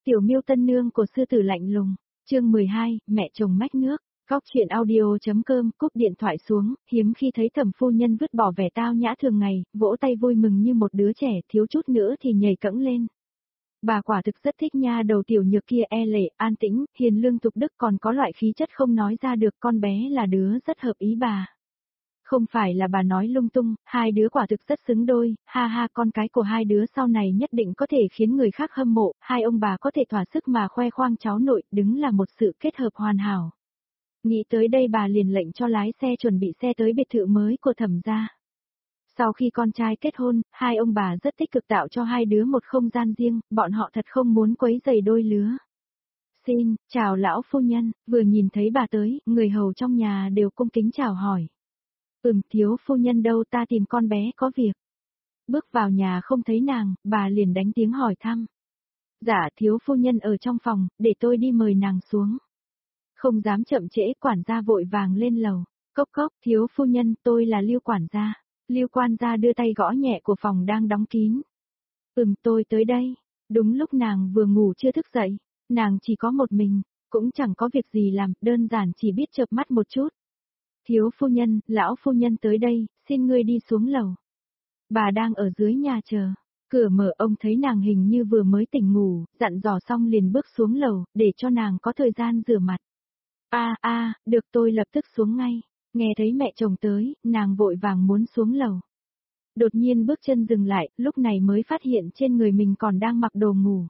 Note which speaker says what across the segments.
Speaker 1: Tiểu Miêu tân nương của sư tử lạnh lùng, chương 12, mẹ chồng mách nước. Góc chuyện audio.com, cúp điện thoại xuống, hiếm khi thấy Thẩm phu nhân vứt bỏ vẻ tao nhã thường ngày, vỗ tay vui mừng như một đứa trẻ, thiếu chút nữa thì nhảy cẫng lên. Bà quả thực rất thích nha đầu tiểu nhược kia, e lệ, an tĩnh, hiền lương tục đức, còn có loại khí chất không nói ra được, con bé là đứa rất hợp ý bà. Không phải là bà nói lung tung, hai đứa quả thực rất xứng đôi, ha ha, con cái của hai đứa sau này nhất định có thể khiến người khác hâm mộ, hai ông bà có thể thỏa sức mà khoe khoang cháu nội, đứng là một sự kết hợp hoàn hảo. Nghĩ tới đây bà liền lệnh cho lái xe chuẩn bị xe tới biệt thự mới của Thẩm gia. Sau khi con trai kết hôn, hai ông bà rất tích cực tạo cho hai đứa một không gian riêng, bọn họ thật không muốn quấy rầy đôi lứa. Xin, chào lão phu nhân, vừa nhìn thấy bà tới, người hầu trong nhà đều cung kính chào hỏi. Thiếu phu nhân đâu, ta tìm con bé có việc. Bước vào nhà không thấy nàng, bà liền đánh tiếng hỏi thăm. Dạ, thiếu phu nhân ở trong phòng, để tôi đi mời nàng xuống. Không dám chậm trễ, quản gia vội vàng lên lầu. Cốc cốc, thiếu phu nhân, tôi là Lưu quản gia. Lưu quan gia đưa tay gõ nhẹ của phòng đang đóng kín. Tôi tới đây. Đúng lúc nàng vừa ngủ chưa thức dậy, nàng chỉ có một mình, cũng chẳng có việc gì làm, đơn giản chỉ biết chợp mắt một chút. Thiếu phu nhân, lão phu nhân tới đây, xin ngươi đi xuống lầu. Bà đang ở dưới nhà chờ. Cửa mở, ông thấy nàng hình như vừa mới tỉnh ngủ, dặn dò xong liền bước xuống lầu, để cho nàng có thời gian rửa mặt. Được, tôi lập tức xuống ngay. Nghe thấy mẹ chồng tới, nàng vội vàng muốn xuống lầu. Đột nhiên bước chân dừng lại, lúc này mới phát hiện trên người mình còn đang mặc đồ ngủ.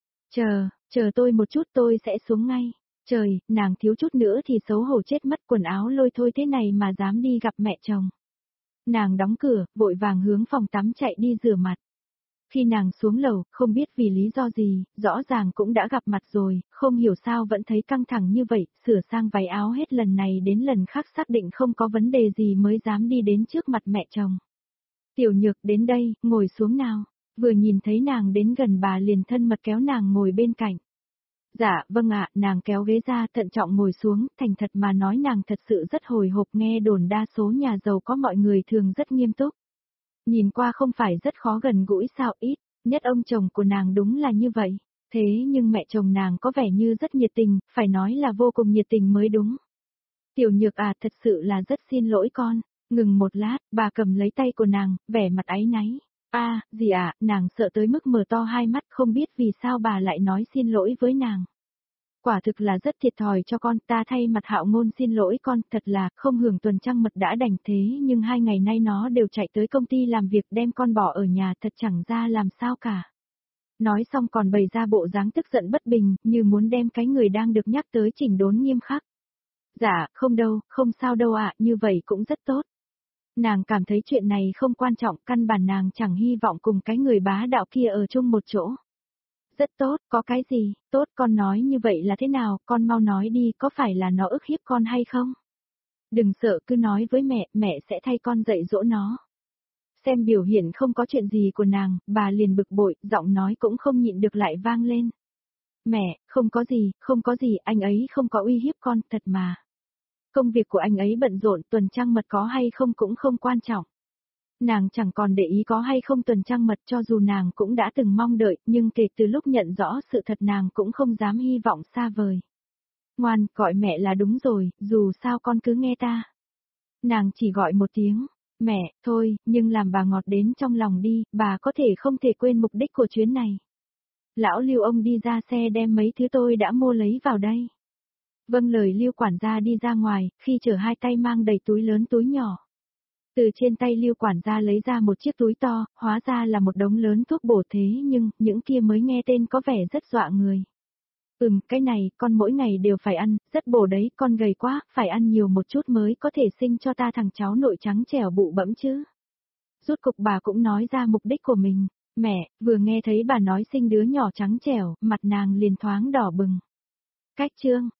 Speaker 1: Chờ tôi một chút, tôi sẽ xuống ngay. Trời, nàng thiếu chút nữa thì xấu hổ chết mất, quần áo lôi thôi thế này mà dám đi gặp mẹ chồng. Nàng đóng cửa, vội vàng hướng phòng tắm chạy đi rửa mặt. Khi nàng xuống lầu, không biết vì lý do gì, rõ ràng cũng đã gặp mặt rồi, không hiểu sao vẫn thấy căng thẳng như vậy, sửa sang váy áo hết lần này đến lần khác xác định không có vấn đề gì mới dám đi đến trước mặt mẹ chồng. Tiểu Nhược, đến đây, ngồi xuống nào. Vừa nhìn thấy nàng đến gần bà liền thân mật kéo nàng ngồi bên cạnh. Dạ, vâng ạ, nàng kéo ghế ra thận trọng ngồi xuống, thành thật mà nói nàng thật sự rất hồi hộp, nghe đồn đa số nhà giàu có mọi người thường rất nghiêm túc. Nhìn qua không phải rất khó gần gũi sao, ít nhất ông chồng của nàng đúng là như vậy. Thế nhưng mẹ chồng nàng có vẻ như rất nhiệt tình, phải nói là vô cùng nhiệt tình mới đúng. Tiểu Nhược à, thật sự là rất xin lỗi con. Ngừng một lát, bà cầm lấy tay của nàng, vẻ mặt áy náy. Gì ạ, nàng sợ tới mức mở to hai mắt, không biết vì sao bà lại nói xin lỗi với nàng. Quả thực là rất thiệt thòi cho con, ta thay mặt Hạo Ngôn xin lỗi con, thật là không hưởng tuần trăng mật đã đành thế nhưng 2 ngày nay nó đều chạy tới công ty làm việc đem con bỏ ở nhà, thật chẳng ra làm sao cả. Nói xong còn bày ra bộ dáng tức giận bất bình, như muốn đem cái người đang được nhắc tới chỉnh đốn nghiêm khắc. Dạ, không đâu, không sao đâu ạ, như vậy cũng rất tốt. Nàng cảm thấy chuyện này không quan trọng, căn bản nàng chẳng hy vọng cùng cái người bá đạo kia ở chung một chỗ. Rất tốt, có cái gì, tốt, con nói như vậy là thế nào, con mau nói đi, có phải là nó ức hiếp con hay không? Đừng sợ, cứ nói với mẹ sẽ thay con dạy dỗ nó. Xem biểu hiện không có chuyện gì của nàng, bà liền bực bội, giọng nói cũng không nhịn được lại vang lên. Mẹ, không có gì, anh ấy không có uy hiếp con, thật mà. Công việc của anh ấy bận rộn, tuần trăng mật có hay không cũng không quan trọng. Nàng chẳng còn để ý có hay không tuần trăng mật, cho dù nàng cũng đã từng mong đợi, nhưng kể từ lúc nhận rõ sự thật nàng cũng không dám hy vọng xa vời. Ngoan, gọi mẹ là đúng rồi, dù sao con cứ nghe ta. Nàng chỉ gọi một tiếng, mẹ, thôi, nhưng làm bà ngọt đến trong lòng đi, bà có thể không thể quên mục đích của chuyến này. Lão Lưu ông đi ra xe đem mấy thứ tôi đã mua lấy vào đây. Vâng lời Lưu quản gia đi ra ngoài, khi chở hai tay mang đầy túi lớn túi nhỏ. Từ trên tay Lưu quản gia lấy ra một chiếc túi to, hóa ra là một đống lớn thuốc bổ thế nhưng, những kia mới nghe tên có vẻ rất dọa người. Cái này, con mỗi ngày đều phải ăn, rất bổ đấy, con gầy quá, phải ăn nhiều một chút mới có thể sinh cho ta thằng cháu nội trắng trẻo bụ bẫm chứ. Rốt cục bà cũng nói ra mục đích của mình, mẹ, vừa nghe thấy bà nói sinh đứa nhỏ trắng trẻo, mặt nàng liền thoáng đỏ bừng. Cách chương,